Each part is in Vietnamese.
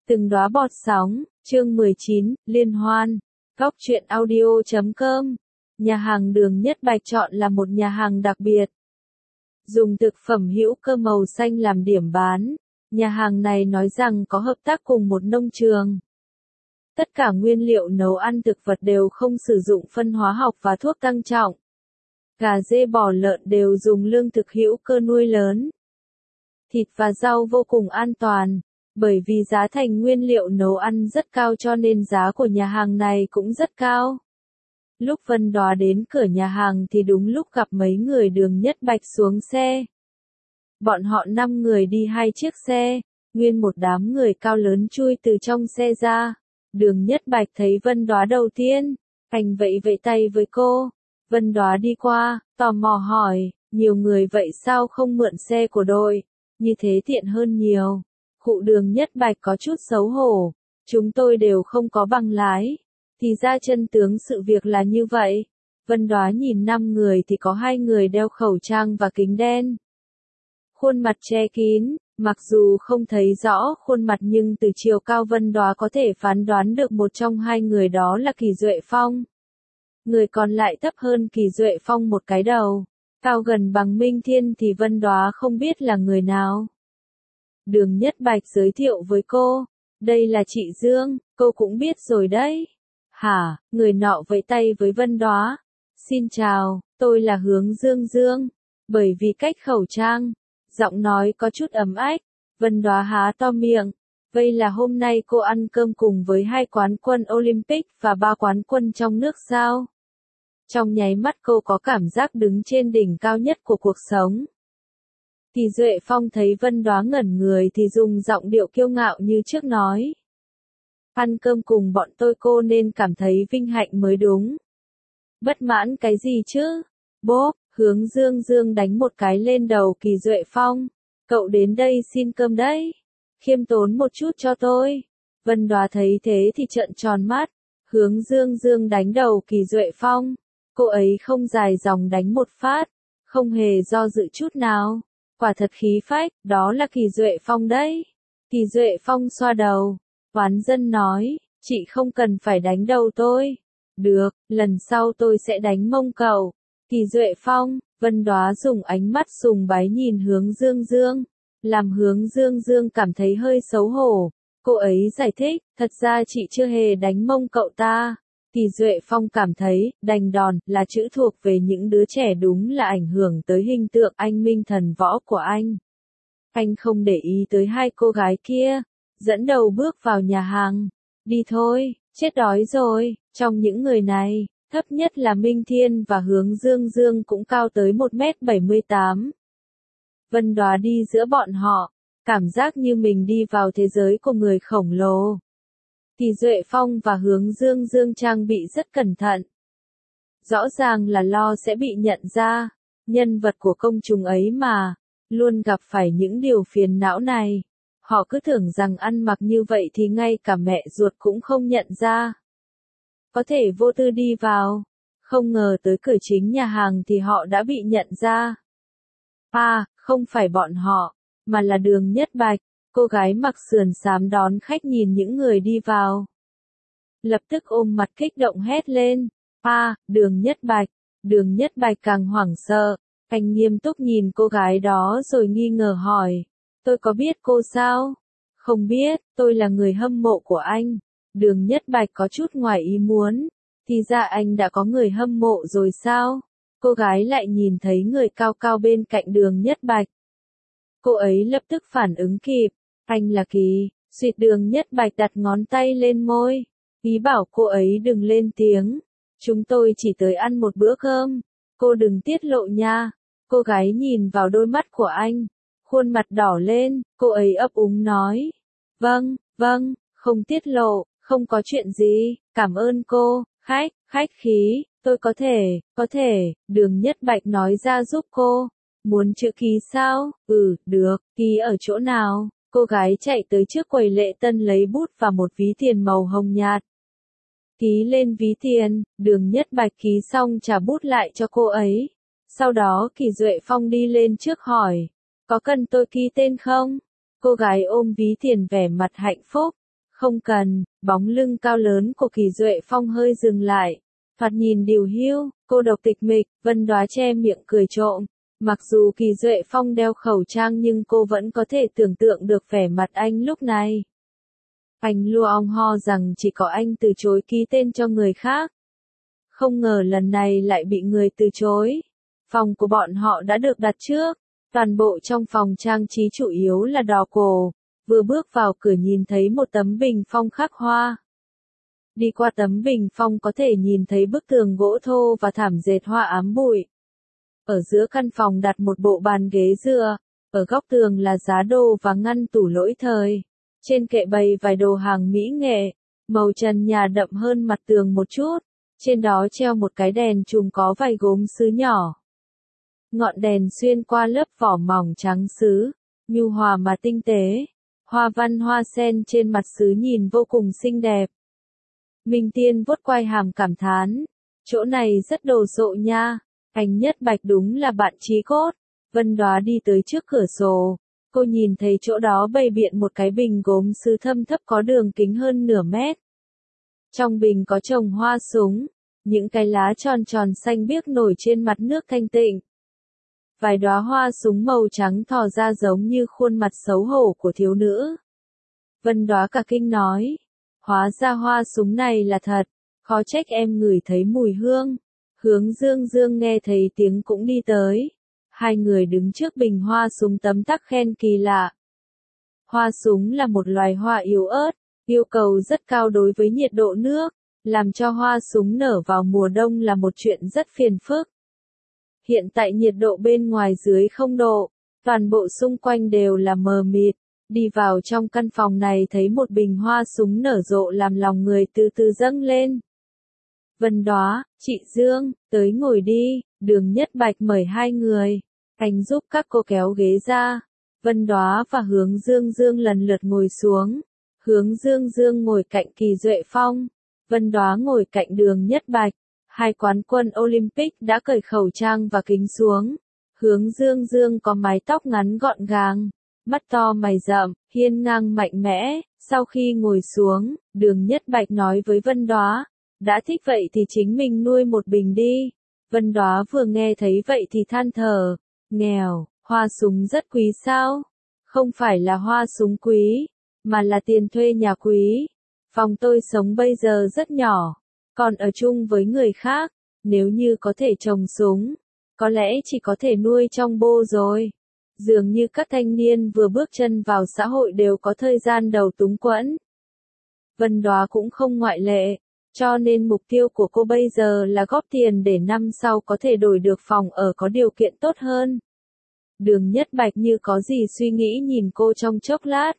Từng đóa bọt sóng, chương 19, liên hoan. Góc truyện audio.com. Nhà hàng Đường Nhất Bạch chọn là một nhà hàng đặc biệt. Dùng thực phẩm hữu cơ màu xanh làm điểm bán. Nhà hàng này nói rằng có hợp tác cùng một nông trường. Tất cả nguyên liệu nấu ăn thực vật đều không sử dụng phân hóa học và thuốc tăng trọng. Gà dê bò lợn đều dùng lương thực hữu cơ nuôi lớn. Thịt và rau vô cùng an toàn. Bởi vì giá thành nguyên liệu nấu ăn rất cao cho nên giá của nhà hàng này cũng rất cao. Lúc Vân Đoá đến cửa nhà hàng thì đúng lúc gặp mấy người Đường Nhất Bạch xuống xe. Bọn họ 5 người đi 2 chiếc xe, nguyên một đám người cao lớn chui từ trong xe ra. Đường Nhất Bạch thấy Vân Đoá đầu tiên, anh vẫy vẫy tay với cô. Vân Đoá đi qua, tò mò hỏi, nhiều người vậy sao không mượn xe của đội, như thế tiện hơn nhiều. Cụ Đường Nhất Bạch có chút xấu hổ, chúng tôi đều không có bằng lái. Thì ra chân tướng sự việc là như vậy. Vân Đoá nhìn 5 người thì có 2 người đeo khẩu trang và kính đen. Khuôn mặt che kín, mặc dù không thấy rõ khuôn mặt nhưng từ chiều cao Vân Đoá có thể phán đoán được một trong 2 người đó là Kỳ Duệ Phong. Người còn lại thấp hơn Kỳ Duệ Phong một cái đầu, cao gần bằng Minh Thiên thì Vân Đoá không biết là người nào. Đường Nhất Bạch giới thiệu với cô, đây là chị Dương, cô cũng biết rồi đấy. Hả, người nọ vẫy tay với Vân Đoá. Xin chào, tôi là Hướng Dương. Bởi vì cách khẩu trang, giọng nói có chút ấm ách, Vân Đoá há to miệng. Vậy là hôm nay cô ăn cơm cùng với 2 quán quân Olympic và 3 quán quân trong nước sao? Trong nháy mắt cô có cảm giác đứng trên đỉnh cao nhất của cuộc sống. Kỳ Duệ Phong thấy Vân Đoá ngẩn người thì dùng giọng điệu kiêu ngạo như trước nói. Ăn cơm cùng bọn tôi cô nên cảm thấy vinh hạnh mới đúng. Bất mãn cái gì chứ? Bốp, Hướng Dương đánh một cái lên đầu Kỳ Duệ Phong. Cậu đến đây xin cơm đấy. Khiêm tốn một chút cho tôi. Vân Đoá thấy thế thì trợn tròn mắt. Hướng Dương đánh đầu Kỳ Duệ Phong. Cô ấy không dài dòng đánh một phát. Không hề do dự chút nào. Quả thật khí phách, đó là Kỳ Duệ Phong đấy. Kỳ Duệ Phong xoa đầu. Oán dân nói, chị không cần phải đánh đầu tôi. Được, lần sau tôi sẽ đánh mông cậu. Kỳ Duệ Phong, Vân Đoá dùng ánh mắt sùng bái nhìn Hướng Dương. Làm Hướng Dương cảm thấy hơi xấu hổ. Cô ấy giải thích, thật ra chị chưa hề đánh mông cậu ta. Kỳ Duệ Phong cảm thấy, đành đòn, là chữ thuộc về những đứa trẻ đúng là ảnh hưởng tới hình tượng anh minh thần võ của anh. Anh không để ý tới 2 cô gái kia, dẫn đầu bước vào nhà hàng. Đi thôi, chết đói rồi. Trong những người này, thấp nhất là Minh Thiên và Hướng Dương cũng cao tới 1m78. Vân Đoá đi giữa bọn họ, cảm giác như mình đi vào thế giới của người khổng lồ. Kỳ Duệ Phong và Hướng Dương trang bị rất cẩn thận. Rõ ràng là lo sẽ bị nhận ra, nhân vật của công chúng ấy mà, luôn gặp phải những điều phiền não này. Họ cứ tưởng rằng ăn mặc như vậy thì ngay cả mẹ ruột cũng không nhận ra. Có thể vô tư đi vào, không ngờ tới cửa chính nhà hàng thì họ đã bị nhận ra. Không phải bọn họ, mà là Đường Nhất Bạch. Cô gái mặc sườn xám đón khách nhìn những người đi vào. Lập tức ôm mặt kích động hét lên. Đường Nhất Bạch. Đường Nhất Bạch càng hoảng sợ. Anh nghiêm túc nhìn cô gái đó rồi nghi ngờ hỏi. Tôi có biết cô sao? Không biết, tôi là người hâm mộ của anh. Đường Nhất Bạch có chút ngoài ý muốn. Thì ra anh đã có người hâm mộ rồi sao? Cô gái lại nhìn thấy người cao cao bên cạnh Đường Nhất Bạch. Cô ấy lập tức phản ứng kịp. Anh là Kỳ. Suýt Đường Nhất Bạch đặt ngón tay lên môi. Ý bảo cô ấy đừng lên tiếng. Chúng tôi chỉ tới ăn một bữa cơm. Cô đừng tiết lộ nha. Cô gái nhìn vào đôi mắt của anh. Khuôn mặt đỏ lên, cô ấy ấp úng nói. Vâng, không tiết lộ, không có chuyện gì, cảm ơn cô, khách khí, tôi có thể, Đường Nhất Bạch nói ra giúp cô. Muốn chữ ký sao? Được, ký ở chỗ nào? Cô gái chạy tới trước quầy lễ tân lấy bút và một ví tiền màu hồng nhạt. Ký lên ví tiền, Đường Nhất Bạch ký xong trả bút lại cho cô ấy. Sau đó Kỳ Duệ Phong đi lên trước hỏi. Có cần tôi ký tên không? Cô gái ôm ví tiền vẻ mặt hạnh phúc. Không cần, bóng lưng cao lớn của Kỳ Duệ Phong hơi dừng lại. Thoạt nhìn điều hiu, cô độc tịch mịch, Vân Đóa che miệng cười trộm. Mặc dù Kỳ Duệ Phong đeo khẩu trang nhưng cô vẫn có thể tưởng tượng được vẻ mặt anh lúc này. Anh lua ong ho rằng chỉ có anh từ chối ký tên cho người khác. Không ngờ lần này lại bị người từ chối. Phòng của bọn họ đã được đặt trước. Toàn bộ trong phòng trang trí chủ yếu là đỏ cổ. Vừa bước vào cửa nhìn thấy một tấm bình phong khắc hoa. Đi qua tấm bình phong có thể nhìn thấy bức tường gỗ thô và thảm dệt hoa ám bụi. Ở giữa căn phòng đặt một bộ bàn ghế dựa. Ở góc tường là giá đồ và ngăn tủ lỗi thời. Trên kệ bày vài đồ hàng mỹ nghệ. Màu trần nhà đậm hơn mặt tường một chút. Trên đó treo một cái đèn chùm có vài gốm sứ nhỏ. Ngọn đèn xuyên qua lớp vỏ mỏng trắng sứ, nhu hòa mà tinh tế. Hoa văn hoa sen trên mặt sứ nhìn vô cùng xinh đẹp. Minh Tiên vuốt quai hàm cảm thán. Chỗ này rất đồ sộ nha. Anh Nhất Bạch đúng là bạn chí cốt. Vân Đóa đi tới trước cửa sổ. Cô nhìn thấy chỗ đó bày biện một cái bình gốm sứ thâm thấp có đường kính hơn nửa mét. Trong bình có trồng hoa súng. Những cái lá tròn tròn xanh biếc nổi trên mặt nước thanh tịnh. Vài đóa hoa súng màu trắng thò ra giống như khuôn mặt xấu hổ của thiếu nữ. Vân Đóa cả kinh nói. Hóa ra hoa súng này là thật. Khó trách em ngửi thấy mùi hương. Hướng Dương Dương nghe thấy tiếng cũng đi tới. Hai người đứng trước bình hoa súng tấm tắc khen kỳ lạ. Hoa súng là một loài hoa yếu ớt, yêu cầu rất cao đối với nhiệt độ nước. Làm cho hoa súng nở vào mùa đông là một chuyện rất phiền phức. Hiện tại nhiệt độ bên ngoài dưới 0 độ, toàn bộ xung quanh đều là mờ mịt. Đi vào trong căn phòng này thấy một bình hoa súng nở rộ làm lòng người từ từ dâng lên. Vân Đóa, chị Dương, tới ngồi đi, Đường Nhất Bạch mời hai người. Anh giúp các cô kéo ghế ra. Vân Đóa và Hướng Dương Dương lần lượt ngồi xuống. Hướng Dương Dương ngồi cạnh Kỳ Duệ Phong. Vân Đóa ngồi cạnh Đường Nhất Bạch. Hai quán quân Olympic đã cởi khẩu trang và kính xuống. Hướng Dương Dương có mái tóc ngắn gọn gàng, mắt to mày rậm, hiên ngang mạnh mẽ. Sau khi ngồi xuống, Đường Nhất Bạch nói với Vân Đóa, đã thích vậy thì chính mình nuôi một bình đi. Vân Đóa vừa nghe thấy vậy thì than thở, nghèo, hoa súng rất quý sao? Không phải là hoa súng quý, mà là tiền thuê nhà quý. Phòng tôi sống bây giờ rất nhỏ, còn ở chung với người khác, nếu như có thể trồng súng, có lẽ chỉ có thể nuôi trong bô rồi. Dường như các thanh niên vừa bước chân vào xã hội đều có thời gian đầu túng quẫn. Vân Đóa cũng không ngoại lệ, cho nên mục tiêu của cô bây giờ là góp tiền để năm sau có thể đổi được phòng ở có điều kiện tốt hơn. Đường Nhất Bạch như có gì suy nghĩ nhìn cô trong chốc lát.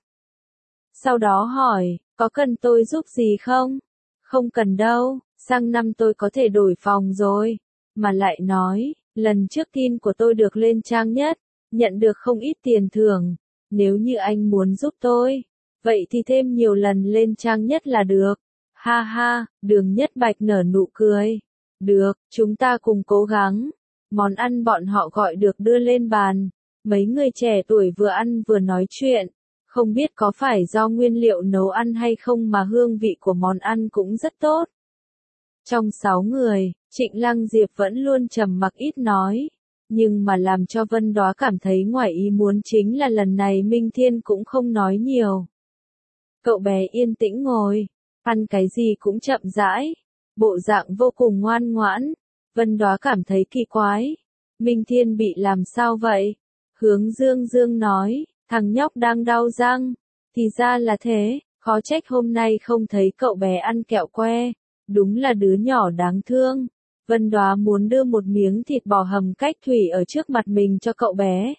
Sau đó hỏi, có cần tôi giúp gì không? Không cần đâu, sang năm tôi có thể đổi phòng rồi. Mà lại nói, lần trước tin của tôi được lên trang nhất, nhận được không ít tiền thưởng. Nếu như anh muốn giúp tôi, vậy thì thêm nhiều lần lên trang nhất là được. Ha ha, Đường Nhất Bạch nở nụ cười. Được, chúng ta cùng cố gắng. Món ăn bọn họ gọi được đưa lên bàn. Mấy người trẻ tuổi vừa ăn vừa nói chuyện. Không biết có phải do nguyên liệu nấu ăn hay không mà hương vị của món ăn cũng rất tốt. Trong 6 người, Trịnh Lăng Diệp vẫn luôn trầm mặc ít nói. Nhưng mà làm cho Vân Đóa cảm thấy ngoài ý muốn chính là lần này Minh Thiên cũng không nói nhiều. Cậu bé yên tĩnh ngồi, ăn cái gì cũng chậm rãi, bộ dạng vô cùng ngoan ngoãn. Vân Đóa cảm thấy kỳ quái. Minh Thiên bị làm sao vậy? Hướng Dương Dương nói, thằng nhóc đang đau răng. Thì ra là thế, khó trách hôm nay không thấy cậu bé ăn kẹo que. Đúng là đứa nhỏ đáng thương. Vân Đóa muốn đưa một miếng thịt bò hầm cách thủy ở trước mặt mình cho cậu bé.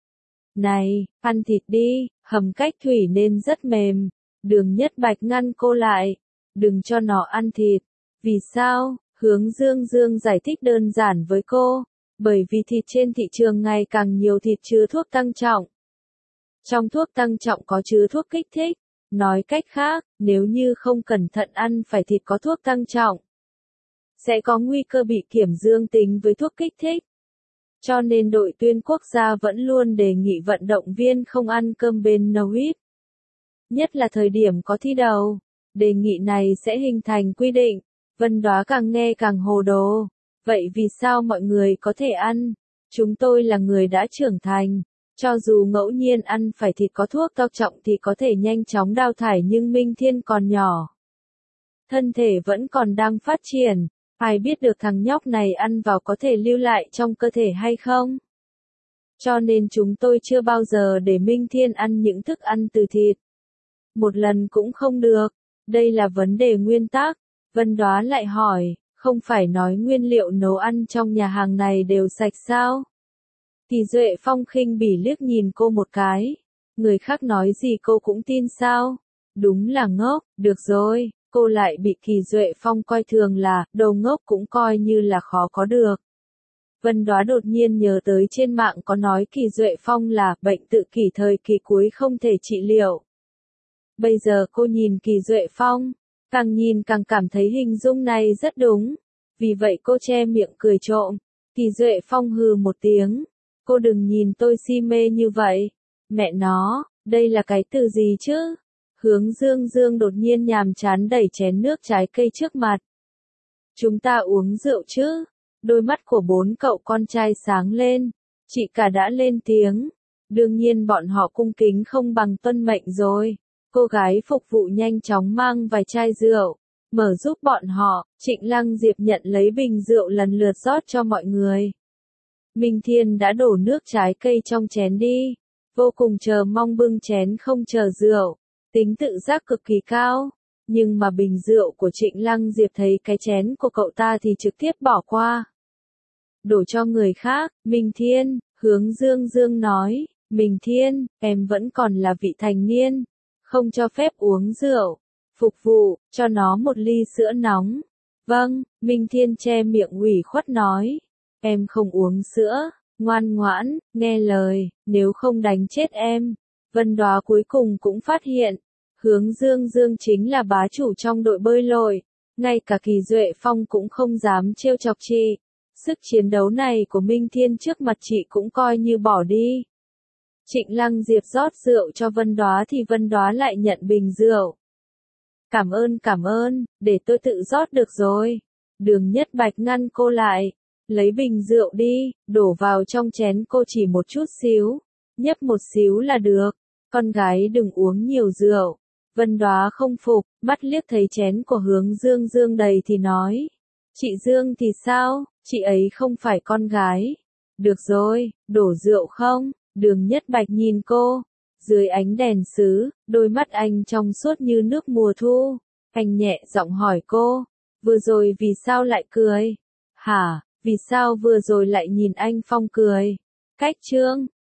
Này, ăn thịt đi, hầm cách thủy nên rất mềm. Đường Nhất Bạch ngăn cô lại. Đừng cho nó ăn thịt. Vì sao? Hướng Dương Dương giải thích đơn giản với cô. Bởi vì thịt trên thị trường ngày càng nhiều thịt chứa thuốc tăng trọng. Trong thuốc tăng trọng có chứa thuốc kích thích. Nói cách khác, nếu như không cẩn thận ăn phải thịt có thuốc tăng trọng, sẽ có nguy cơ bị kiểm dương tính với thuốc kích thích. Cho nên đội tuyển quốc gia vẫn luôn đề nghị vận động viên không ăn cơm bên nấu ít. nhất là thời điểm có thi đầu. Đề nghị này sẽ hình thành quy định. Vân Đóa càng nghe càng hồ đồ. Vậy vì sao mọi người có thể ăn? Chúng tôi là người đã trưởng thành. Cho dù ngẫu nhiên ăn phải thịt có thuốc cao trọng thì có thể nhanh chóng đào thải, nhưng Minh Thiên còn nhỏ. Thân thể vẫn còn đang phát triển. Ai biết được thằng nhóc này ăn vào có thể lưu lại trong cơ thể hay không? Cho nên chúng tôi chưa bao giờ để Minh Thiên ăn những thức ăn từ thịt. Một lần cũng không được. Đây là vấn đề nguyên tắc. Vân Đóa lại hỏi, không phải nói nguyên liệu nấu ăn trong nhà hàng này đều sạch sao? Kỳ Duệ Phong khinh bỉ liếc nhìn cô một cái. Người khác nói gì cô cũng tin sao? Đúng là ngốc. Được rồi, cô lại bị Kỳ Duệ Phong coi thường là đồ ngốc, cũng coi như là khó có được. Vân Đóa đột nhiên nhớ tới trên mạng có nói Kỳ Duệ Phong là bệnh tự kỷ thời kỳ cuối không thể trị liệu. Bây giờ cô nhìn Kỳ Duệ Phong, càng nhìn càng cảm thấy hình dung này rất đúng. Vì vậy cô che miệng cười trộm. Kỳ Duệ Phong hừ một tiếng. Cô đừng nhìn tôi si mê như vậy. Mẹ nó, đây là cái từ gì chứ? Hướng Dương Dương đột nhiên nhàm chán đẩy chén nước trái cây trước mặt. Chúng ta uống rượu chứ? Đôi mắt của bốn cậu con trai sáng lên. Chị cả đã lên tiếng. Đương nhiên bọn họ cung kính không bằng tuân mệnh rồi. Cô gái phục vụ nhanh chóng mang vài chai rượu, mở giúp bọn họ. Trịnh Lăng Diệp nhận lấy bình rượu lần lượt rót cho mọi người. Minh Thiên đã đổ nước trái cây trong chén đi. Vô cùng chờ mong bưng chén không chờ rượu. Tính tự giác cực kỳ cao. Nhưng mà bình rượu của Trịnh Lăng Diệp thấy cái chén của cậu ta thì trực tiếp bỏ qua. Đổ cho người khác. Minh Thiên, Hướng Dương Dương nói. Minh Thiên, em vẫn còn là vị thành niên. Không cho phép uống rượu. Phục vụ, cho nó một ly sữa nóng. Vâng, Minh Thiên che miệng ủy khuất nói. Em không uống sữa, ngoan ngoãn, nghe lời, nếu không đánh chết em. Vân Đóa cuối cùng cũng phát hiện, Hướng Dương Dương chính là bá chủ trong đội bơi lội. Ngay cả Kỳ Duệ Phong cũng không dám trêu chọc chị. Sức chiến đấu này của Minh Thiên trước mặt chị cũng coi như bỏ đi. Trịnh Lăng Diệp rót rượu cho Vân Đóa thì Vân Đóa lại nhận bình rượu. Cảm ơn, để tôi tự rót được rồi. Đường Nhất Bạch ngăn cô lại. Lấy bình rượu đi, đổ vào trong chén cô chỉ một chút xíu. Nhấp một xíu là được. Con gái đừng uống nhiều rượu. Vân Đóa không phục, mắt liếc thấy chén của Hướng Dương Dương đầy thì nói. Chị Dương thì sao, chị ấy không phải con gái. Được rồi, đổ rượu không? Đường Nhất Bạch nhìn cô. Dưới ánh đèn sứ, đôi mắt anh trong suốt như nước mùa thu. Anh nhẹ giọng hỏi cô. Vừa rồi vì sao lại cười? Hả, vì sao vừa rồi lại nhìn anh Phong cười? Cách chương